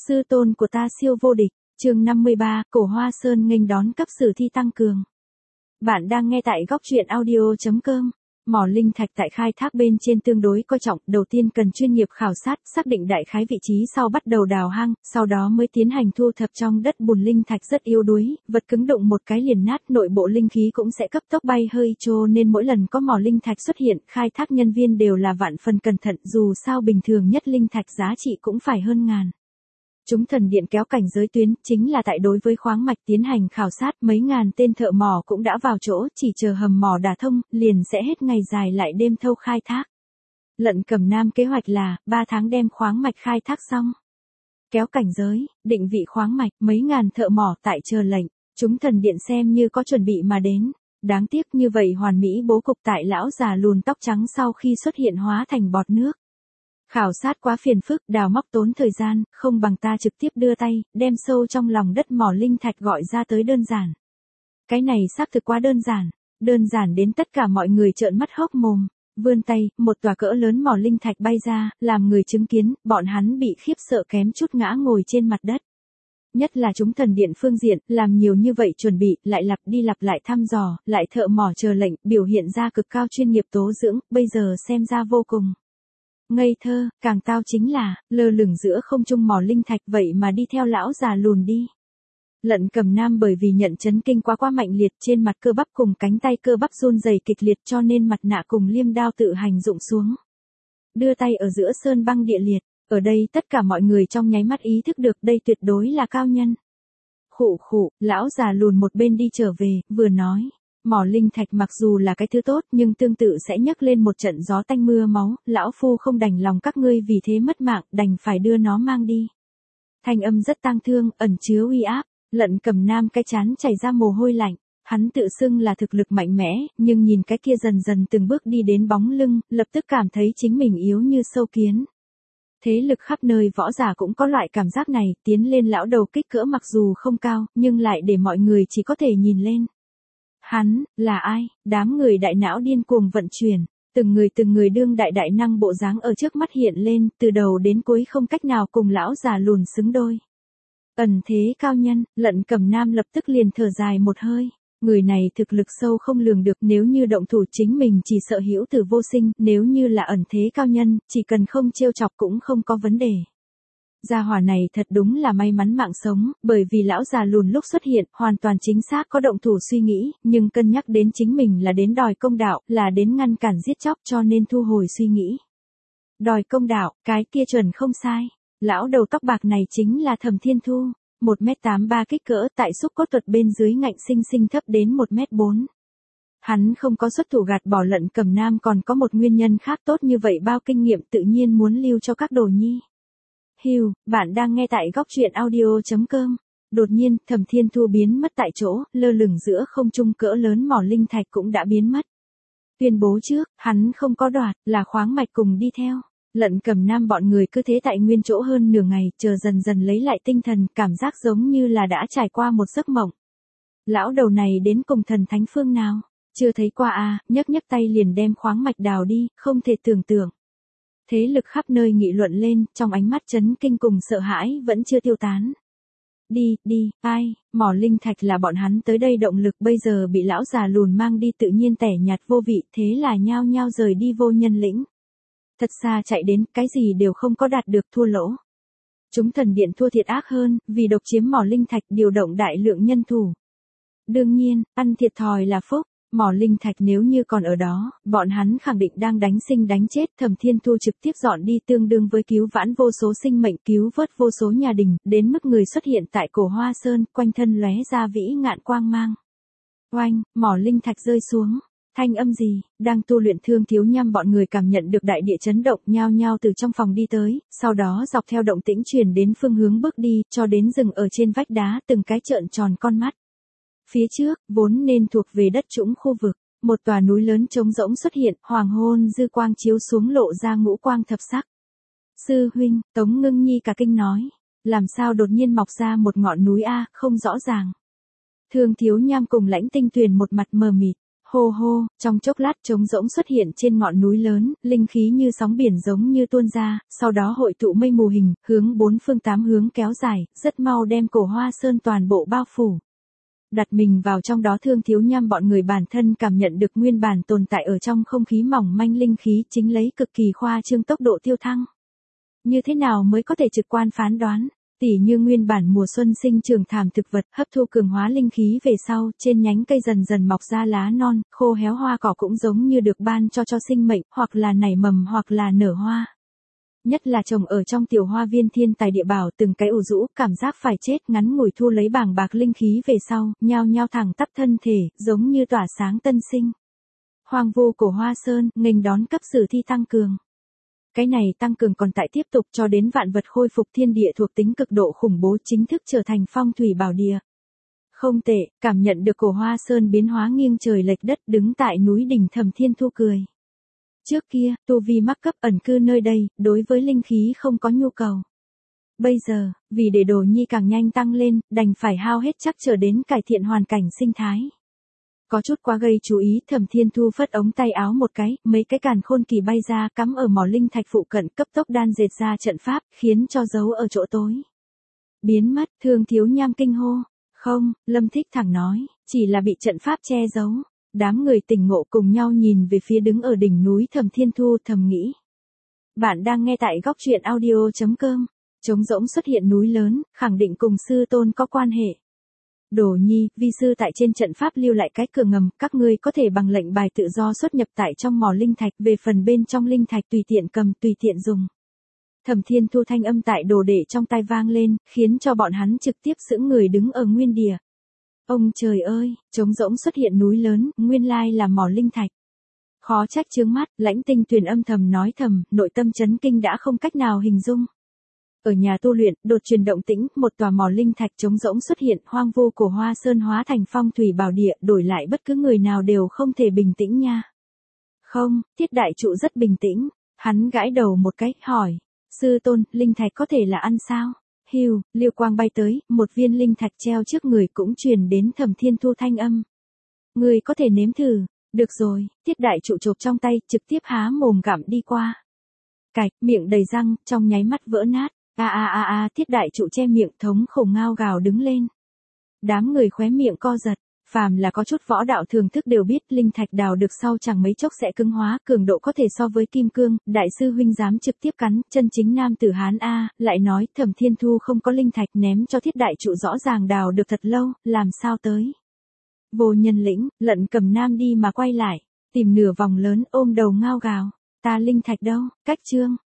Sư tôn của ta siêu vô địch, chương 53, Cổ Hoa Sơn nghênh đón cấp sử thi tăng cường. Bạn đang nghe tại góc truyện audio.com. Mỏ linh thạch tại khai thác bên trên tương đối coi trọng, đầu tiên cần chuyên nghiệp khảo sát, xác định đại khái vị trí sau bắt đầu đào hang, sau đó mới tiến hành thu thập trong đất bùn linh thạch rất yếu đuối, vật cứng đụng một cái liền nát, nội bộ linh khí cũng sẽ cấp tốc bay hơi trô nên mỗi lần có mỏ linh thạch xuất hiện, khai thác nhân viên đều là vạn phần cẩn thận, dù sao bình thường nhất linh thạch giá trị cũng phải hơn ngàn. Chúng thần điện kéo cảnh giới tuyến, chính là tại đối với khoáng mạch tiến hành khảo sát, mấy ngàn tên thợ mỏ cũng đã vào chỗ, chỉ chờ hầm mỏ đả thông, liền sẽ hết ngày dài lại đêm thâu khai thác. Lận Cầm Nam kế hoạch là, 3 tháng đem khoáng mạch khai thác xong. Kéo cảnh giới, định vị khoáng mạch, mấy ngàn thợ mỏ tại chờ lệnh, chúng thần điện xem như có chuẩn bị mà đến. Đáng tiếc như vậy hoàn mỹ bố cục tại lão già lùn tóc trắng sau khi xuất hiện hóa thành bọt nước. Khảo sát quá phiền phức, đào móc tốn thời gian, không bằng ta trực tiếp đưa tay, đem sâu trong lòng đất mỏ linh thạch gọi ra tới đơn giản. Cái này xác thực quá đơn giản đến tất cả mọi người trợn mắt hốc mồm. Vươn tay, một tòa cỡ lớn mỏ linh thạch bay ra, làm người chứng kiến, bọn hắn bị khiếp sợ kém chút ngã ngồi trên mặt đất. Nhất là chúng thần điện phương diện, làm nhiều như vậy chuẩn bị, lại lặp đi lặp lại thăm dò, lại thợ mỏ chờ lệnh, biểu hiện ra cực cao chuyên nghiệp tố dưỡng, bây giờ xem ra vô cùng ngây thơ. Càng tao chính là, lơ lửng giữa không trung mỏ linh thạch vậy mà đi theo lão già lùn đi. Lận Cầm Nam bởi vì nhận chấn kinh quá mạnh liệt, trên mặt cơ bắp cùng cánh tay cơ bắp run rẩy kịch liệt cho nên mặt nạ cùng liêm đao tự hành rụng xuống. Đưa tay ở giữa sơn băng địa liệt, ở đây tất cả mọi người trong nháy mắt ý thức được đây tuyệt đối là cao nhân. Khụ, lão già lùn một bên đi trở về, vừa nói. Mỏ linh thạch mặc dù là cái thứ tốt nhưng tương tự sẽ nhấc lên một trận gió tanh mưa máu, lão phu không đành lòng các ngươi vì thế mất mạng, đành phải đưa nó mang đi. Thanh âm rất tang thương, ẩn chứa uy áp, Lận Cầm Nam cái chán chảy ra mồ hôi lạnh, hắn tự xưng là thực lực mạnh mẽ, nhưng nhìn cái kia dần dần từng bước đi đến bóng lưng, lập tức cảm thấy chính mình yếu như sâu kiến. Thế lực khắp nơi võ giả cũng có loại cảm giác này, tiến lên lão đầu kích cỡ mặc dù không cao, nhưng lại để mọi người chỉ có thể nhìn lên. Hắn, là ai? Đám người đại não điên cuồng vận chuyển, từng người đương đại năng bộ dáng ở trước mắt hiện lên, từ đầu đến cuối không cách nào cùng lão già lùn xứng đôi. Ẩn thế cao nhân, Lận Cầm Nam lập tức liền thở dài một hơi. Người này thực lực sâu không lường được, nếu như động thủ chính mình chỉ sợ hữu tử vô sinh, nếu như là ẩn thế cao nhân, chỉ cần không trêu chọc cũng không có vấn đề. Gia hỏa này thật đúng là may mắn mạng sống, bởi vì lão già lùn lúc xuất hiện, hoàn toàn chính xác có động thủ suy nghĩ, nhưng cân nhắc đến chính mình là đến đòi công đạo, là đến ngăn cản giết chóc cho nên thu hồi suy nghĩ. Đòi công đạo, cái kia chuẩn không sai. Lão đầu tóc bạc này chính là Thẩm Thiên Thu, 1m83 kích cỡ, tại xúc cốt thuật bên dưới ngạnh sinh thấp đến 1m4. Hắn không có xuất thủ gạt bỏ Lận Cầm Nam còn có một nguyên nhân khác, tốt như vậy bao kinh nghiệm tự nhiên muốn lưu cho các đồ nhi. Hưu, bạn đang nghe tại góc truyện audio.com. Đột nhiên, Thẩm Thiên Thu biến mất tại chỗ, lơ lửng giữa không trung cỡ lớn mỏ linh thạch cũng đã biến mất. Tuyên bố trước, hắn không có đoạt, là khoáng mạch cùng đi theo. Lận Cầm Nam bọn người cứ thế tại nguyên chỗ hơn nửa ngày, chờ dần lấy lại tinh thần, cảm giác giống như là đã trải qua một giấc mộng. Lão đầu này đến cùng thần thánh phương nào? Chưa thấy qua à, nhấc tay liền đem khoáng mạch đào đi, không thể tưởng tượng. Thế lực khắp nơi nghị luận lên, trong ánh mắt chấn kinh cùng sợ hãi vẫn chưa tiêu tán. Đi, ai, mỏ linh thạch là bọn hắn tới đây động lực, bây giờ bị lão già lùn mang đi tự nhiên tẻ nhạt vô vị, thế là nhao nhao rời đi vô nhân lĩnh. Thật xa chạy đến, cái gì đều không có đạt được, thua lỗ. Chúng thần điện thua thiệt ác hơn, vì độc chiếm mỏ linh thạch điều động đại lượng nhân thủ. Đương nhiên, ăn thiệt thòi là phúc. Mỏ linh thạch nếu như còn ở đó, bọn hắn khẳng định đang đánh sinh đánh chết. Thẩm Thiên Thu trực tiếp dọn đi tương đương với cứu vãn vô số sinh mệnh, cứu vớt vô số nhà đình, đến mức người xuất hiện tại Cổ Hoa Sơn, quanh thân lóe ra vĩ ngạn quang mang. Oanh, mỏ linh thạch rơi xuống. Thanh âm gì? Đang tu luyện Thương Thiếu Nham bọn người cảm nhận được đại địa chấn động, nhao nhao từ trong phòng đi tới, sau đó dọc theo động tĩnh truyền đến phương hướng bước đi, cho đến dừng ở trên vách đá, từng cái trợn tròn con mắt. Phía trước, vốn nên thuộc về đất trũng khu vực, một tòa núi lớn trống rỗng xuất hiện, hoàng hôn dư quang chiếu xuống lộ ra ngũ quang thập sắc. Sư huynh, Tống Ngưng Nhi cả kinh nói, làm sao đột nhiên mọc ra một ngọn núi a, không rõ ràng. Thương Thiếu Nham cùng Lãnh Tinh Tuyền một mặt mờ mịt, Hô hô, trong chốc lát trống rỗng xuất hiện trên ngọn núi lớn, linh khí như sóng biển giống như tuôn ra, sau đó hội tụ mây mù hình, hướng bốn phương tám hướng kéo dài, rất mau đem Cổ Hoa Sơn toàn bộ bao phủ. Đặt mình vào trong đó Thương Thiếu Nham bọn người bản thân cảm nhận được nguyên bản tồn tại ở trong không khí mỏng manh linh khí chính lấy cực kỳ khoa trương tốc độ tiêu thăng. Như thế nào mới có thể trực quan phán đoán? Tỉ như nguyên bản mùa xuân sinh trưởng thảm thực vật hấp thu cường hóa linh khí về sau, trên nhánh cây dần dần mọc ra lá non, khô héo hoa cỏ cũng giống như được ban cho sinh mệnh, hoặc là nảy mầm hoặc là nở hoa. Nhất là trồng ở trong tiểu hoa viên thiên tài địa bảo từng cái ủ rũ, cảm giác phải chết ngắn ngủi thu lấy bảng bạc linh khí về sau, nhao nhao thẳng tắp thân thể, giống như tỏa sáng tân sinh. Hoang vu Cổ Hoa Sơn, nghênh đón cấp sử thi tăng cường. Cái này tăng cường còn tại tiếp tục cho đến vạn vật khôi phục thiên địa thuộc tính cực độ khủng bố chính thức trở thành phong thủy bảo địa. Không tệ, cảm nhận được Cổ Hoa Sơn biến hóa nghiêng trời lệch đất đứng tại núi đỉnh Thẩm Thiên Thu cười. Trước kia, tu vi mắc cấp ẩn cư nơi đây, đối với linh khí không có nhu cầu. Bây giờ, vì để Đồ Nhi càng nhanh tăng lên, đành phải hao hết chắc trở đến cải thiện hoàn cảnh sinh thái. Có chút quá gây chú ý, Thẩm Thiên Thu phất ống tay áo một cái, mấy cái càn khôn kỳ bay ra cắm ở mỏ linh thạch phụ cận cấp tốc đan dệt ra trận pháp, khiến cho giấu ở chỗ tối. Biến mất, Thương Thiếu Nham kinh hô. Không, Lâm Thích thẳng nói, chỉ là bị trận pháp che giấu. Đám người tỉnh ngộ cùng nhau nhìn về phía đứng ở đỉnh núi Thẩm Thiên Thu thầm nghĩ. Bạn đang nghe tại góc truyện audio.com. Trống rỗng xuất hiện núi lớn, khẳng định cùng sư tôn có quan hệ. Đồ Nhi, vi sư tại trên trận pháp lưu lại cái cửa ngầm, các ngươi có thể bằng lệnh bài tự do xuất nhập tại trong mỏ linh thạch, về phần bên trong linh thạch tùy tiện cầm, tùy tiện dùng. Thẩm Thiên Thu thanh âm tại đồ đệ trong tai vang lên, khiến cho bọn hắn trực tiếp sững người đứng ở nguyên địa. Ông trời ơi, trống rỗng xuất hiện núi lớn, nguyên lai là mỏ linh thạch. Khó trách chướng mắt, Lãnh Tinh Tuyền âm thầm nói thầm, nội tâm chấn kinh đã không cách nào hình dung. Ở nhà tu luyện, đột truyền động tĩnh, một tòa mỏ linh thạch trống rỗng xuất hiện, hoang vu Cổ Hoa Sơn hóa thành phong thủy bảo địa, đổi lại bất cứ người nào đều không thể bình tĩnh nha. Không, Tiết Đại Trụ rất bình tĩnh, hắn gãi đầu một cái, hỏi, sư tôn, linh thạch có thể là ăn sao? Hưu, liêu quang bay tới, một viên linh thạch treo trước người cũng truyền đến Thẩm Thiên Thu thanh âm. Người có thể nếm thử, được rồi, Tiết Đại Trụ chộp trong tay, trực tiếp há mồm gặm đi qua. Cạch, miệng đầy răng, trong nháy mắt vỡ nát. Tiết Đại Trụ che miệng thống khổ ngao gào đứng lên. Đám người khóe miệng co giật, phàm là có chút võ đạo thường thức đều biết linh thạch đào được sau chẳng mấy chốc sẽ cứng hóa, cường độ có thể so với kim cương, đại sư huynh dám trực tiếp cắn, chân chính nam tử Hán a, lại nói Thẩm Thiên Thu không có linh thạch ném cho Thiết Đại Trụ rõ ràng đào được thật lâu, làm sao tới. Vô Nhân Lĩnh, Lận Cầm Nam đi mà quay lại, tìm nửa vòng lớn ôm đầu ngao gào, ta linh thạch đâu, cách chương.